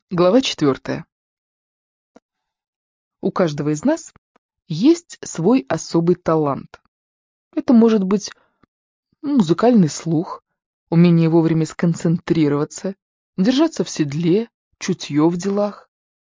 Глава 4. У каждого из нас есть свой особый талант. Это может быть музыкальный слух, умение вовремя сконцентрироваться, держаться в седле, чутье в делах.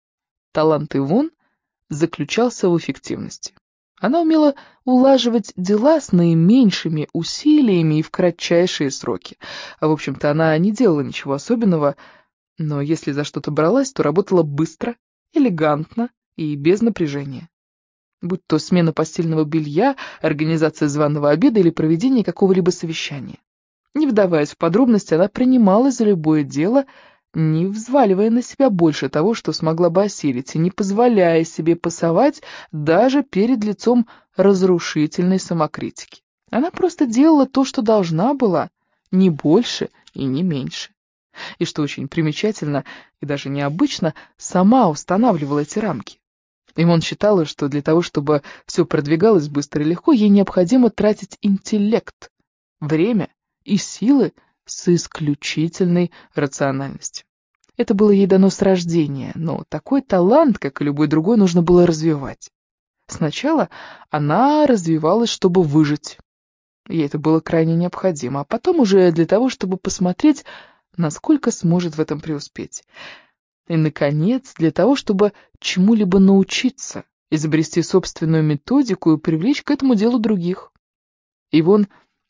Талант Ивон заключался в эффективности. Она умела улаживать дела с наименьшими усилиями и в кратчайшие сроки. В общем-то, она не делала ничего особенного, но если за что-то бралась, то работала быстро, элегантно и без напряжения. Будь то смена постельного белья, организация званого обеда или проведение какого-либо совещания. Не вдаваясь в подробности, она принималась за любое дело, не взваливая на себя больше того, что смогла бы осилить, и не позволяя себе пасовать даже перед лицом разрушительной самокритики. Она просто делала то, что должна была, не больше и не меньше. И, что очень примечательно и даже необычно, сама устанавливала эти рамки. Имон считала, что для того, чтобы все продвигалось быстро и легко, ей необходимо тратить интеллект, время и силы с исключительной рациональностью. Это было ей дано с рождения, но такой талант, как и любой другой, нужно было развивать. Сначала она развивалась, чтобы выжить. Ей это было крайне необходимо, а потом уже для того, чтобы посмотреть, насколько сможет в этом преуспеть. И, наконец, для того, чтобы чему-либо научиться, изобрести собственную методику и привлечь к этому делу других. Ивон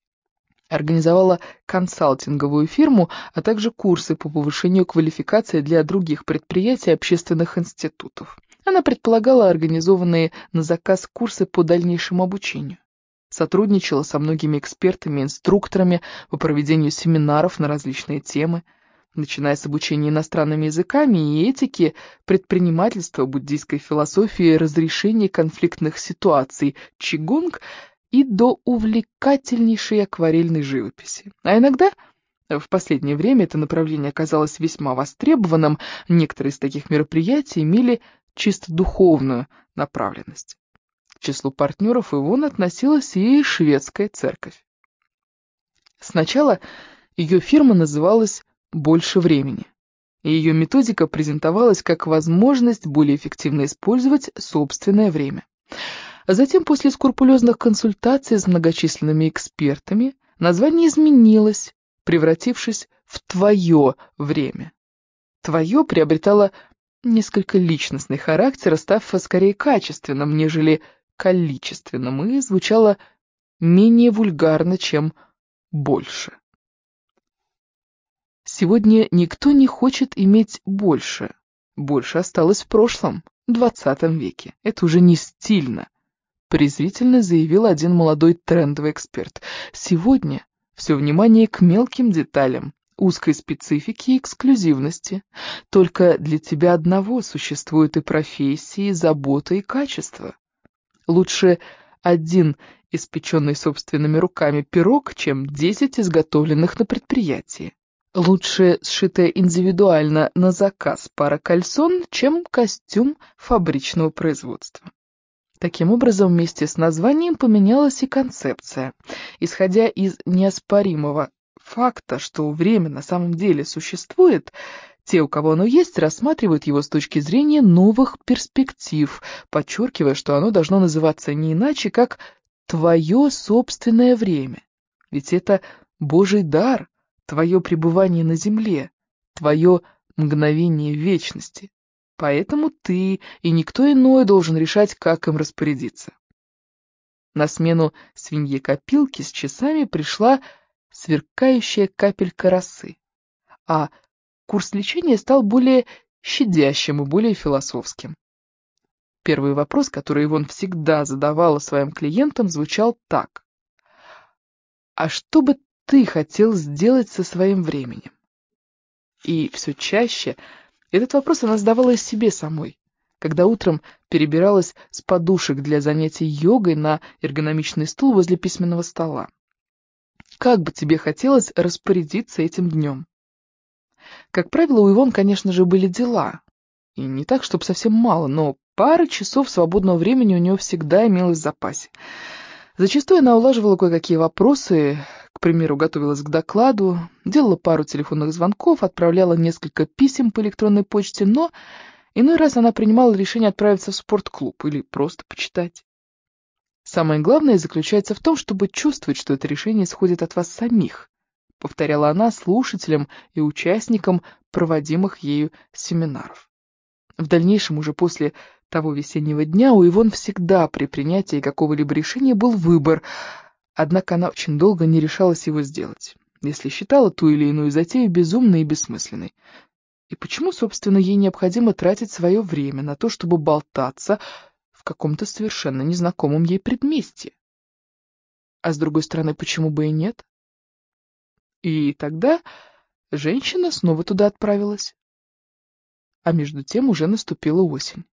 организовала консалтинговую фирму, а также курсы по повышению квалификации для других предприятий и общественных институтов. Она предполагала организованные на заказ курсы по дальнейшему обучению. Сотрудничала со многими экспертами и инструкторами по проведению семинаров на различные темы, начиная с обучения иностранными языками и этики, предпринимательства, буддийской философии, разрешения конфликтных ситуаций, чигунг и до увлекательнейшей акварельной живописи. А иногда, в последнее время, это направление оказалось весьма востребованным, некоторые из таких мероприятий имели чисто духовную направленность. К числу партнеров Ивон относилась и шведская церковь. Сначала ее фирма называлась «Больше времени», и ее методика презентовалась как возможность более эффективно использовать собственное время. А затем, после скрупулезных консультаций с многочисленными экспертами, название изменилось, превратившись в «твое время». «Твое» приобретало несколько личностный характер, став скорее качественным, нежели количественным, и звучало менее вульгарно, чем «больше». Сегодня никто не хочет иметь больше. Больше осталось в прошлом, XX веке. Это уже не стильно, презрительно заявил один молодой трендовый эксперт. Сегодня все внимание к мелким деталям, узкой специфике и эксклюзивности. Только для тебя одного существуют и профессии, и забота, и качество. Лучше один испеченный собственными руками пирог, чем 10 изготовленных на предприятии. Лучше сшитая индивидуально на заказ пара кальсон, чем костюм фабричного производства. Таким образом, вместе с названием поменялась и концепция. Исходя из неоспоримого факта, что время на самом деле существует, те, у кого оно есть, рассматривают его с точки зрения новых перспектив, подчеркивая, что оно должно называться не иначе, как «твое собственное время». Ведь это Божий дар, твое пребывание на земле, твое мгновение вечности. Поэтому ты и никто иной должен решать, как им распорядиться. На смену свинье-копилке с часами пришла сверкающая капелька росы, а курс лечения стал более щадящим и более философским. Первый вопрос, который Ивон всегда задавала своим клиентам, звучал так. «А что бы ты хотел сделать со своим временем?» И все чаще этот вопрос она задавала и себе самой, когда утром перебиралась с подушек для занятий йогой на эргономичный стул возле письменного стола. Как бы тебе хотелось распорядиться этим днем? Как правило, у Ивон, конечно же, были дела. И не так, чтобы совсем мало, но пара часов свободного времени у нее всегда имелось в запасе. Зачастую она улаживала кое-какие вопросы, к примеру, готовилась к докладу, делала пару телефонных звонков, отправляла несколько писем по электронной почте, но иной раз она принимала решение отправиться в спортклуб или просто почитать. Самое главное заключается в том, чтобы чувствовать, что это решение исходит от вас самих, повторяла она слушателям и участникам проводимых ею семинаров. В дальнейшем, уже после того весеннего дня, у Ивон всегда при принятии какого-либо решения был выбор, однако она очень долго не решалась его сделать, если считала ту или иную затею безумной и бессмысленной. И почему, собственно, ей необходимо тратить свое время на то, чтобы болтаться в каком-то совершенно незнакомом ей предместье? А с другой стороны, почему бы и нет? И тогда женщина снова туда отправилась. А между тем уже наступила осень.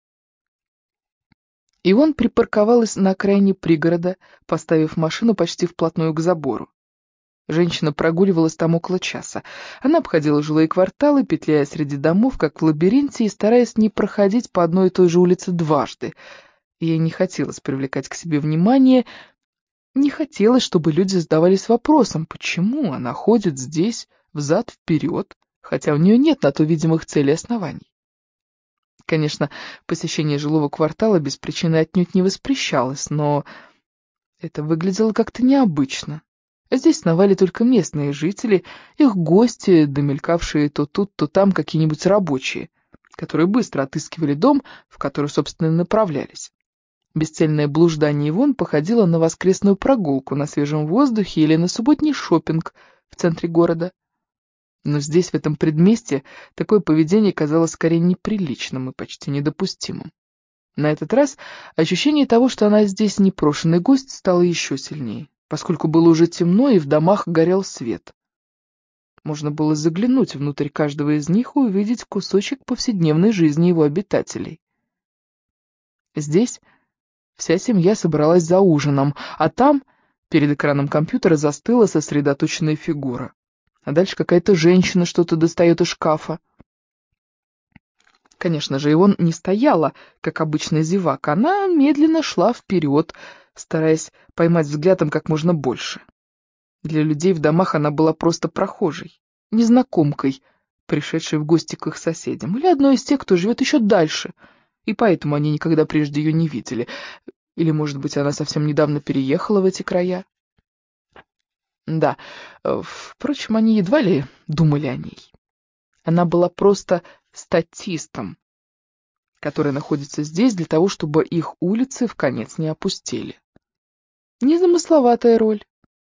Ивон припарковалась на окраине пригорода, поставив машину почти вплотную к забору. Женщина прогуливалась там около часа. Она обходила жилые кварталы, петляя среди домов, как в лабиринте, и стараясь не проходить по одной и той же улице дважды. Ей не хотелось привлекать к себе внимание, не хотелось, чтобы люди задавались вопросом, почему она ходит здесь взад-вперед, хотя у нее нет на то видимых целей и оснований. Конечно, посещение жилого квартала без причины отнюдь не воспрещалось, но это выглядело как-то необычно. Здесь сновали только местные жители, их гости, домелькавшие то тут, то там какие-нибудь рабочие, которые быстро отыскивали дом, в который, собственно, и направлялись. Бесцельное блуждание Ивон походило на воскресную прогулку на свежем воздухе или на субботний шопинг в центре города. Но здесь, в этом предместье, такое поведение казалось скорее неприличным и почти недопустимым. На этот раз ощущение того, что она здесь непрошенный гость, стало еще сильнее, поскольку было уже темно и в домах горел свет. Можно было заглянуть внутрь каждого из них и увидеть кусочек повседневной жизни его обитателей. Здесь вся семья собралась за ужином, а там, перед экраном компьютера, застыла сосредоточенная фигура. А дальше какая-то женщина что-то достает из шкафа. Конечно же, Ивон не стояла, как обычный зевак, она медленно шла вперед, стараясь поймать взглядом как можно больше. Для людей в домах она была просто прохожей, незнакомкой, пришедшей в гости к их соседям, или одной из тех, кто живет еще дальше, и поэтому они никогда прежде ее не видели. Или, может быть, она совсем недавно переехала в эти края? Да, впрочем, они едва ли думали о ней. Она была просто статистом, который находится здесь для того, чтобы их улицы вконец не опустели. Незамысловатая роль.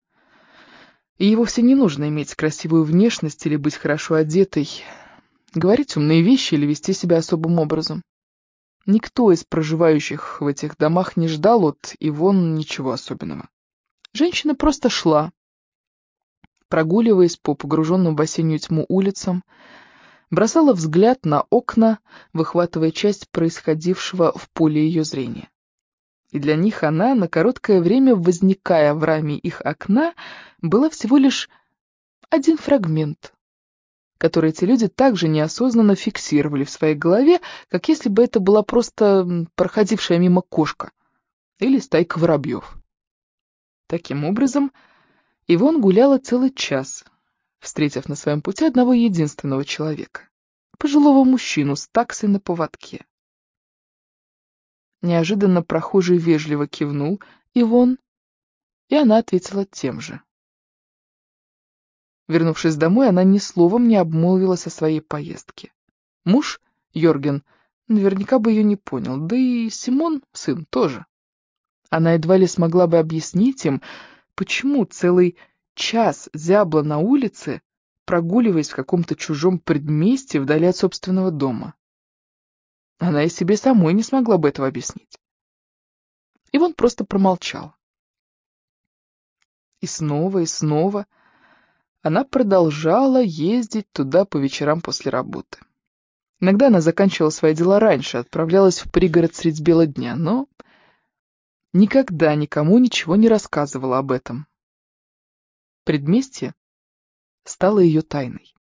Ей вовсе не нужно иметь красивую внешность или быть хорошо одетой, говорить умные вещи или вести себя особым образом. Никто из проживающих в этих домах не ждал от Ивон ничего особенного. Женщина просто шла, прогуливаясь по погруженным в осеннюю тьму улицам, бросала взгляд на окна, выхватывая часть происходившего в поле ее зрения. И для них она, на короткое время возникая в раме их окна, была всего лишь один фрагмент, который эти люди также неосознанно фиксировали в своей голове, как если бы это была просто проходившая мимо кошка или стайка воробьев. Таким образом, Ивон гуляла целый час, встретив на своем пути одного единственного человека, пожилого мужчину с таксой на поводке. Неожиданно прохожий вежливо кивнул Ивон, и она ответила тем же. Вернувшись домой, она ни словом не обмолвилась о своей поездке. Муж, Йорген, наверняка бы ее не понял, да и Симон, сын, тоже. Она едва ли смогла бы объяснить им, почему целый час зябла на улице, прогуливаясь в каком-то чужом предместье вдали от собственного дома. Она и себе самой не смогла бы этого объяснить. Ивон просто промолчал. И снова она продолжала ездить туда по вечерам после работы. Иногда она заканчивала свои дела раньше, отправлялась в пригород средь бела дня, но никогда никому ничего не рассказывала об этом. Предместье стало ее тайной.